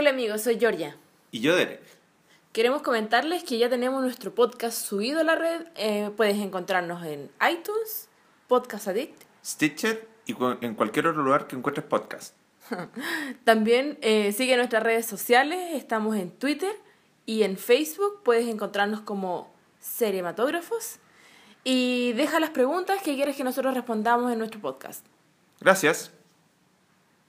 Hola amigos, soy Georgia. Y yo, Derek. Queremos comentarles que ya tenemos nuestro podcast subido a la red. Puedes encontrarnos en iTunes, Podcast Addict. Stitcher y en cualquier otro lugar que encuentres podcast. También sigue nuestras redes sociales. Estamos en Twitter y en Facebook. Puedes encontrarnos como Cinematógrafos. Y deja las preguntas que quieres que nosotros respondamos en nuestro podcast. Gracias.